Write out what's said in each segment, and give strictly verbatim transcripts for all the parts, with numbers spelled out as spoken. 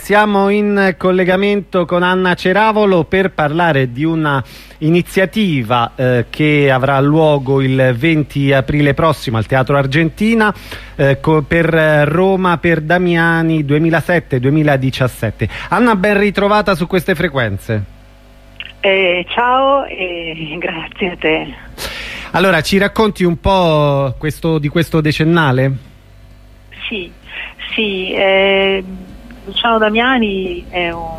Siamo in collegamento con Anna Ceravolo per parlare di una iniziativa eh, che avrà luogo il venti aprile prossimo al Teatro Argentina eh, per Roma per Damiani duemilasette duemiladiciassette. Anna, ben ritrovata su queste frequenze. Eh, ciao e grazie a te. Allora, ci racconti un po' questo, di questo decennale? Sì, sì. Eh... Luciano Damiani è un,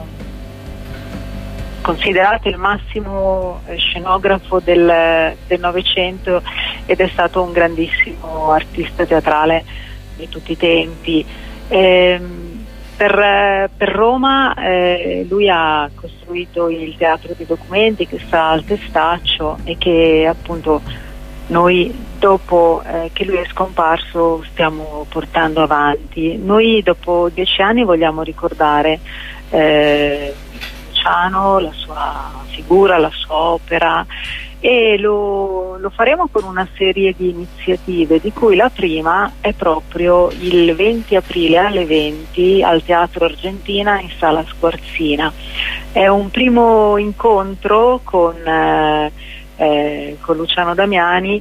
considerato il massimo scenografo del Novecento ed è stato un grandissimo artista teatrale di tutti i tempi. Eh, per, per Roma eh, lui ha costruito il Teatro dei Documenti che sta al Testaccio e che appunto noi dopo eh, che lui è scomparso stiamo portando avanti. Noi dopo dieci anni vogliamo ricordare eh, Luciano, la sua figura, la sua opera e lo, lo faremo con una serie di iniziative di cui la prima è proprio il venti aprile alle venti al Teatro Argentina in Sala Squarzina. È un primo incontro con eh, Eh, con Luciano Damiani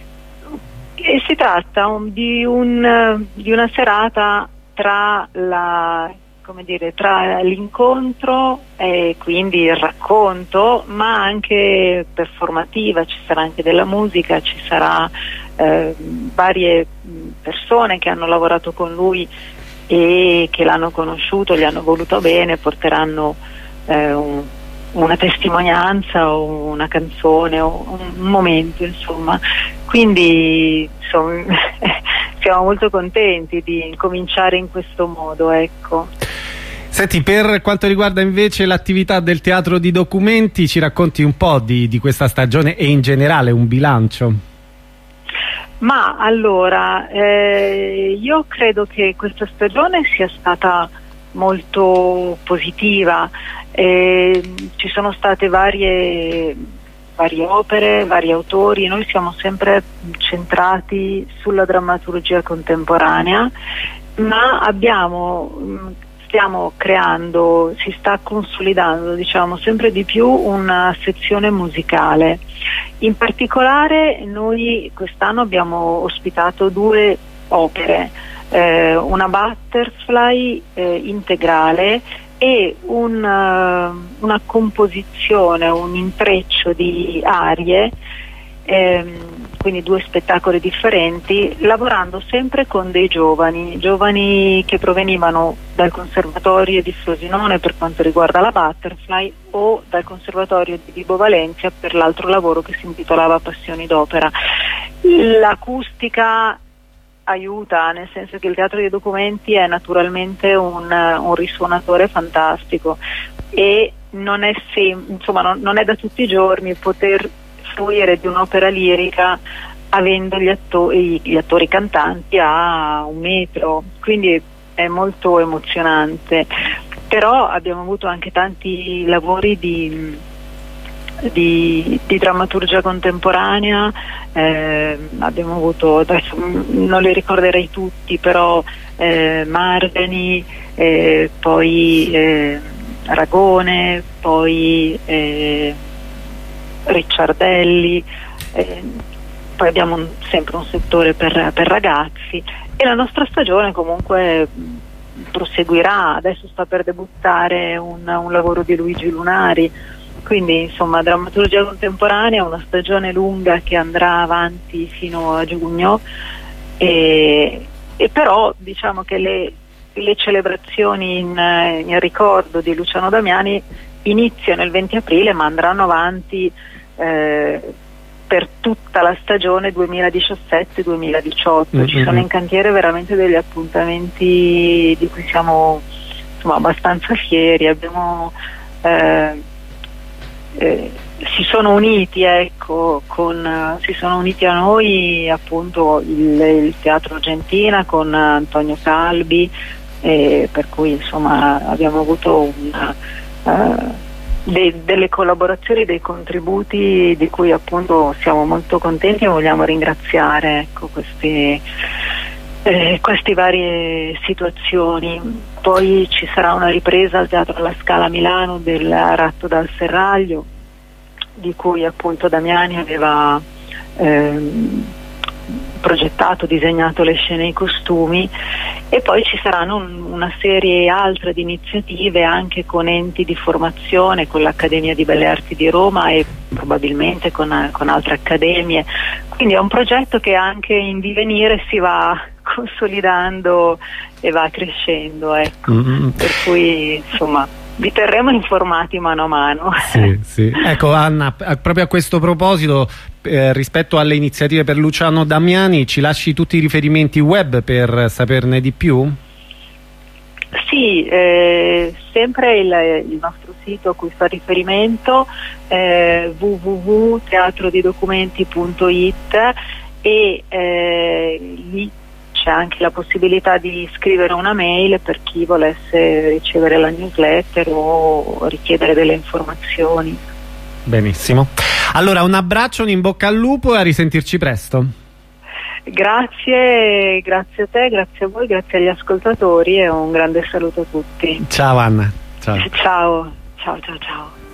e si tratta un, di, un, di una serata tra la come dire tra l'incontro e quindi il racconto, ma anche performativa. Ci sarà anche della musica, ci sarà eh, varie persone che hanno lavorato con lui e che l'hanno conosciuto, gli hanno voluto bene, porteranno eh, un una testimonianza o una canzone o un momento, insomma. Quindi insomma, siamo molto contenti di cominciare in questo modo, ecco. Senti, per quanto riguarda invece l'attività del Teatro di Documenti, ci racconti un po' di, di questa stagione e in generale un bilancio? Ma allora, eh, io credo che questa stagione sia stata molto positiva. Eh, ci sono state varie, varie opere, vari autori. Noi siamo sempre centrati sulla drammaturgia contemporanea, ma abbiamo, stiamo creando, si sta consolidando, diciamo, sempre di più una sezione musicale. In particolare noi quest'anno abbiamo ospitato due opere, eh, una butterfly eh, integrale e un, uh, una composizione, un intreccio di arie, ehm, quindi due spettacoli differenti, lavorando sempre con dei giovani, giovani che provenivano dal Conservatorio di Frosinone per quanto riguarda la butterfly o dal Conservatorio di Vibo Valentia per l'altro lavoro che si intitolava Passioni d'Opera. L'acustica aiuta, nel senso che il Teatro dei Documenti è naturalmente un, un risuonatore fantastico e non è, sem- insomma, non, non è da tutti i giorni poter fruire di un'opera lirica avendo gli, atto- gli attori cantanti a un metro, quindi è molto emozionante. Però abbiamo avuto anche tanti lavori di Di, di drammaturgia contemporanea, eh, abbiamo avuto, adesso non li ricorderei tutti, però eh, Margani, eh, poi eh, Ragone, poi eh, Ricciardelli, eh, poi abbiamo un, sempre un settore per, per ragazzi e la nostra stagione comunque proseguirà. Adesso sta per debuttare un, un lavoro di Luigi Lunari. Quindi insomma drammaturgia contemporanea, una stagione lunga che andrà avanti fino a giugno e, e però diciamo che le, le celebrazioni in, in ricordo di Luciano Damiani iniziano il venti aprile ma andranno avanti eh, per tutta la stagione duemiladiciassette duemiladiciotto. Mm-hmm. Ci sono in cantiere veramente degli appuntamenti di cui siamo insomma abbastanza fieri. Abbiamo eh, Eh, si sono uniti ecco con uh, si sono uniti a noi appunto il, il Teatro Argentina con uh, Antonio Calbi, eh, per cui insomma abbiamo avuto una, uh, de, delle collaborazioni, dei contributi di cui appunto siamo molto contenti e vogliamo ringraziare ecco questi eh, queste varie situazioni. Poi ci sarà una ripresa al Teatro alla Scala a Milano del Ratto dal Serraglio, di cui appunto Damiani aveva ehm, progettato, disegnato le scene e i costumi, e poi ci saranno un, una serie altre di iniziative anche con enti di formazione, con l'Accademia di Belle Arti di Roma e probabilmente con, con altre accademie, quindi è un progetto che anche in divenire si va consolidando e va crescendo, ecco. Mm-hmm. Per cui insomma vi terremo informati mano a mano. Sì, sì. Ecco Anna, proprio a questo proposito, eh, rispetto alle iniziative per Luciano Damiani, ci lasci tutti i riferimenti web per saperne di più? Sì, eh, sempre il, il nostro sito a cui fa riferimento è w w w punto teatrodidocumenti punto i t e eh, lì c'è anche la possibilità di scrivere una mail per chi volesse ricevere la newsletter o richiedere delle informazioni. Benissimo. Allora un abbraccio, un in bocca al lupo e a risentirci presto. Grazie, grazie a te, grazie a voi, grazie agli ascoltatori e un grande saluto a tutti. Ciao Anna. Ciao. Ciao, ciao, ciao, ciao.